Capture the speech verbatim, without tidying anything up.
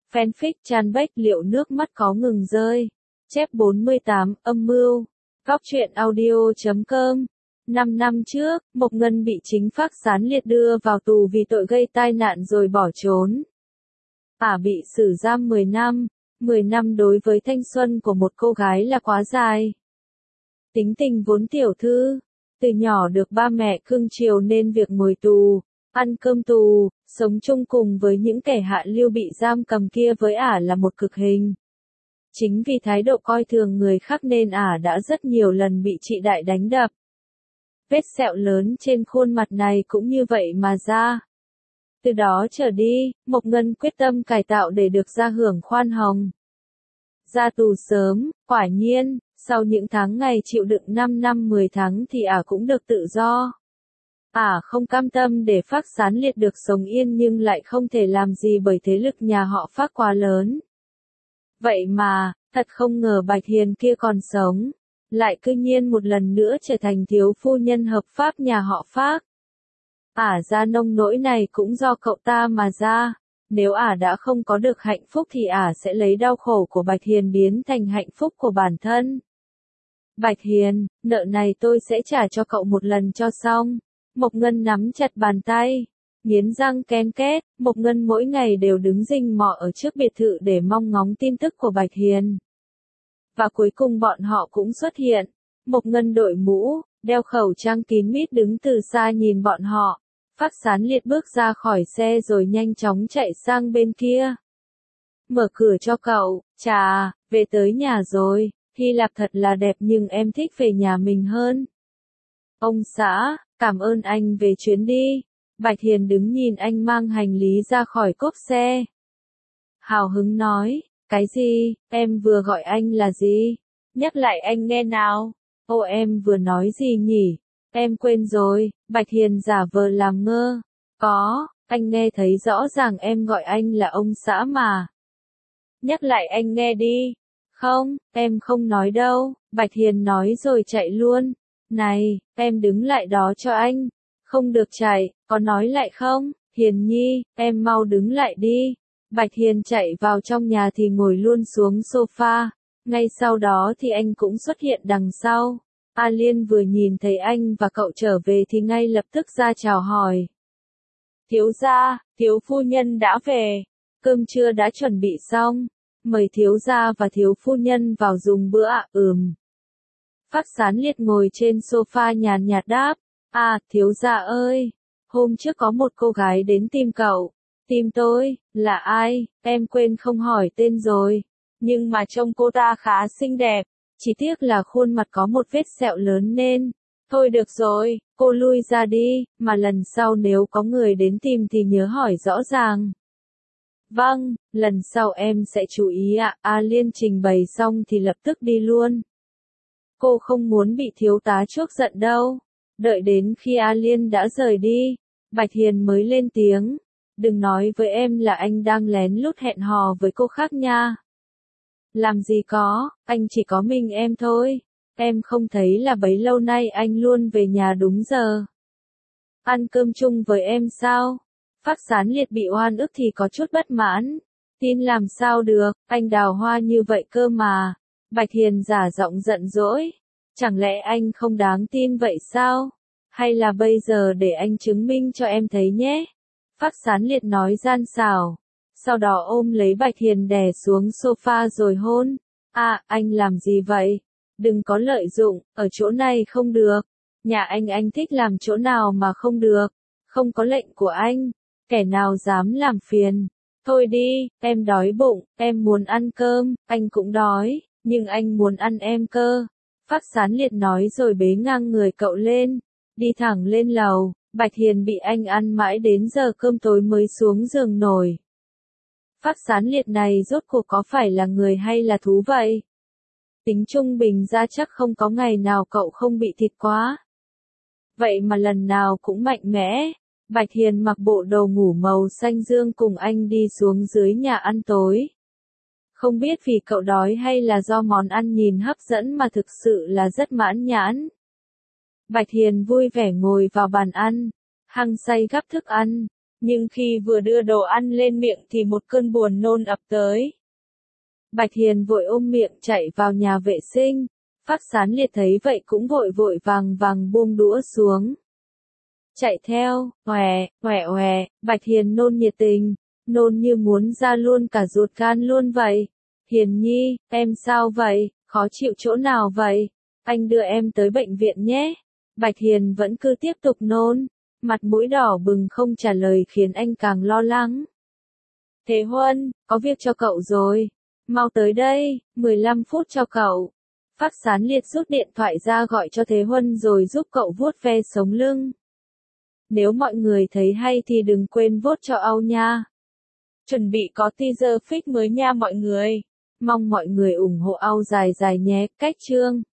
Fanfic Chanbếch liệu nước mắt có ngừng rơi. Chép bốn mươi tám, âm mưu. Góc truyện audio chấm com. Năm năm trước, Mộc Ngân bị chính pháp Sán Liệt đưa vào tù vì tội gây tai nạn rồi bỏ trốn. Ả bị xử giam mười năm. mười năm đối với thanh xuân của một cô gái là quá dài. Tính tình vốn tiểu thư, từ nhỏ được ba mẹ cưng chiều nên việc ngồi tù, ăn cơm tù, sống chung cùng với những kẻ hạ lưu bị giam cầm kia với Ả là một cực hình. Chính vì thái độ coi thường người khác nên Ả đã rất nhiều lần bị chị đại đánh đập. Vết sẹo lớn trên khuôn mặt này cũng như vậy mà ra. Từ đó trở đi, Mộc Ngân quyết tâm cải tạo để được ra hưởng khoan hồng. Ra tù sớm, quả nhiên, sau những tháng ngày chịu đựng năm năm mười tháng thì Ả cũng được tự do. Ả không cam tâm để Phác Sán Liệt được sống yên nhưng lại không thể làm gì bởi thế lực nhà họ Phác quá lớn. Vậy mà, thật không ngờ Bạch Hiền kia còn sống, lại cư nhiên một lần nữa trở thành thiếu phu nhân hợp pháp nhà họ Phác. Ả ra nông nỗi này cũng do cậu ta mà ra. Nếu Ả đã không có được hạnh phúc thì Ả sẽ lấy đau khổ của Bạch Hiền biến thành hạnh phúc của bản thân. Bạch Hiền, nợ này tôi sẽ trả cho cậu một lần cho xong. Mộc Ngân nắm chặt bàn tay, nghiến răng ken két. Mộc Ngân mỗi ngày đều đứng rình mò ở trước biệt thự để mong ngóng tin tức của Bạch Hiền. Và cuối cùng bọn họ cũng xuất hiện. Mộc Ngân đội mũ, đeo khẩu trang kín mít đứng từ xa nhìn bọn họ. Phác Sán Liệt bước ra khỏi xe rồi nhanh chóng chạy sang bên kia. Mở cửa cho cậu, chà, về tới nhà rồi, Hy Lạp thật là đẹp nhưng em thích về nhà mình hơn. Ông xã, cảm ơn anh về chuyến đi. Bạch Hiền đứng nhìn anh mang hành lý ra khỏi cốp xe. Hào hứng nói, cái gì, em vừa gọi anh là gì? Nhắc lại anh nghe nào. Ô em vừa nói gì nhỉ? Em quên rồi, Bạch Hiền giả vờ làm ngơ. Có, anh nghe thấy rõ ràng em gọi anh là ông xã mà. Nhắc lại anh nghe đi. Không, em không nói đâu, Bạch Hiền nói rồi chạy luôn. Này, em đứng lại đó cho anh. Không được chạy, có nói lại không? Hiền Nhi, em mau đứng lại đi. Bạch Hiền chạy vào trong nhà thì ngồi luôn xuống sofa. Ngay sau đó thì anh cũng xuất hiện đằng sau. A Liên vừa nhìn thấy anh và cậu trở về thì ngay lập tức ra chào hỏi. Thiếu gia, thiếu phu nhân đã về. Cơm trưa đã chuẩn bị xong. Mời thiếu gia và thiếu phu nhân vào dùng bữa ạ. Ừm. Phác Sán Liệt ngồi trên sofa nhàn nhạt đáp. À, thiếu gia ơi. Hôm trước có một cô gái đến tìm cậu. Tìm tôi, là ai, em quên không hỏi tên rồi. Nhưng mà trông cô ta khá xinh đẹp. Chỉ tiếc là khuôn mặt có một vết sẹo lớn nên. Thôi được rồi, cô lui ra đi, mà lần sau nếu có người đến tìm thì nhớ hỏi rõ ràng. Vâng, lần sau em sẽ chú ý ạ. À. A Liên trình bày xong thì lập tức đi luôn. Cô không muốn bị thiếu tá chuốc giận đâu. Đợi đến khi A Liên đã rời đi, Bạch Hiền mới lên tiếng. Đừng nói với em là anh đang lén lút hẹn hò với cô khác nha. Làm gì có, anh chỉ có mình em thôi. Em không thấy là bấy lâu nay anh luôn về nhà đúng giờ. Ăn cơm chung với em sao? Phác Sán Liệt bị oan ức thì có chút bất mãn. Tin làm sao được, anh đào hoa như vậy cơ mà. Bạch Hiền giả giọng giận dỗi. Chẳng lẽ anh không đáng tin vậy sao? Hay là bây giờ để anh chứng minh cho em thấy nhé? Phác Sán Liệt nói gian xảo. Sau đó ôm lấy Bạch Hiền đè xuống sofa rồi hôn. À, anh làm gì vậy? Đừng có lợi dụng, ở chỗ này không được. Nhà anh anh thích làm chỗ nào mà không được. Không có lệnh của anh. Kẻ nào dám làm phiền. Thôi đi, em đói bụng, em muốn ăn cơm, anh cũng đói, nhưng anh muốn ăn em cơ. Phác Sán Liệt nói rồi bế ngang người cậu lên. Đi thẳng lên lầu, Bạch Hiền bị anh ăn mãi đến giờ cơm tối mới xuống giường nổi. Phác Sán Liệt này rốt cuộc có phải là người hay là thú vậy? Tính trung bình ra chắc không có ngày nào cậu không bị thịt quá. Vậy mà lần nào cũng mạnh mẽ. Bạch Hiền mặc bộ đồ ngủ màu xanh dương cùng anh đi xuống dưới nhà ăn tối. Không biết vì cậu đói hay là do món ăn nhìn hấp dẫn mà thực sự là rất mãn nhãn. Bạch Hiền vui vẻ ngồi vào bàn ăn, hăng say gắp thức ăn. Nhưng khi vừa đưa đồ ăn lên miệng thì một cơn buồn nôn ập tới. Bạch Hiền vội ôm miệng chạy vào nhà vệ sinh. Phác Sán Liệt thấy vậy cũng vội vội vàng vàng buông đũa xuống. Chạy theo, òe, òe òe, Bạch Hiền nôn nhiệt tình, nôn như muốn ra luôn cả ruột gan luôn vậy. Hiền Nhi, em sao vậy, khó chịu chỗ nào vậy? Anh đưa em tới bệnh viện nhé. Bạch Hiền vẫn cứ tiếp tục nôn, mặt mũi đỏ bừng không trả lời khiến anh càng lo lắng. Thế Huân, có việc cho cậu rồi. Mau tới đây, mười lăm phút cho cậu. Phác Sán Liệt rút điện thoại ra gọi cho Thế Huân rồi giúp cậu vuốt ve sống lưng. Nếu mọi người thấy hay thì đừng quên vote cho Âu nha. Chuẩn bị có teaser fix mới nha mọi người. Mong mọi người ủng hộ Âu dài dài nhé. Cách chương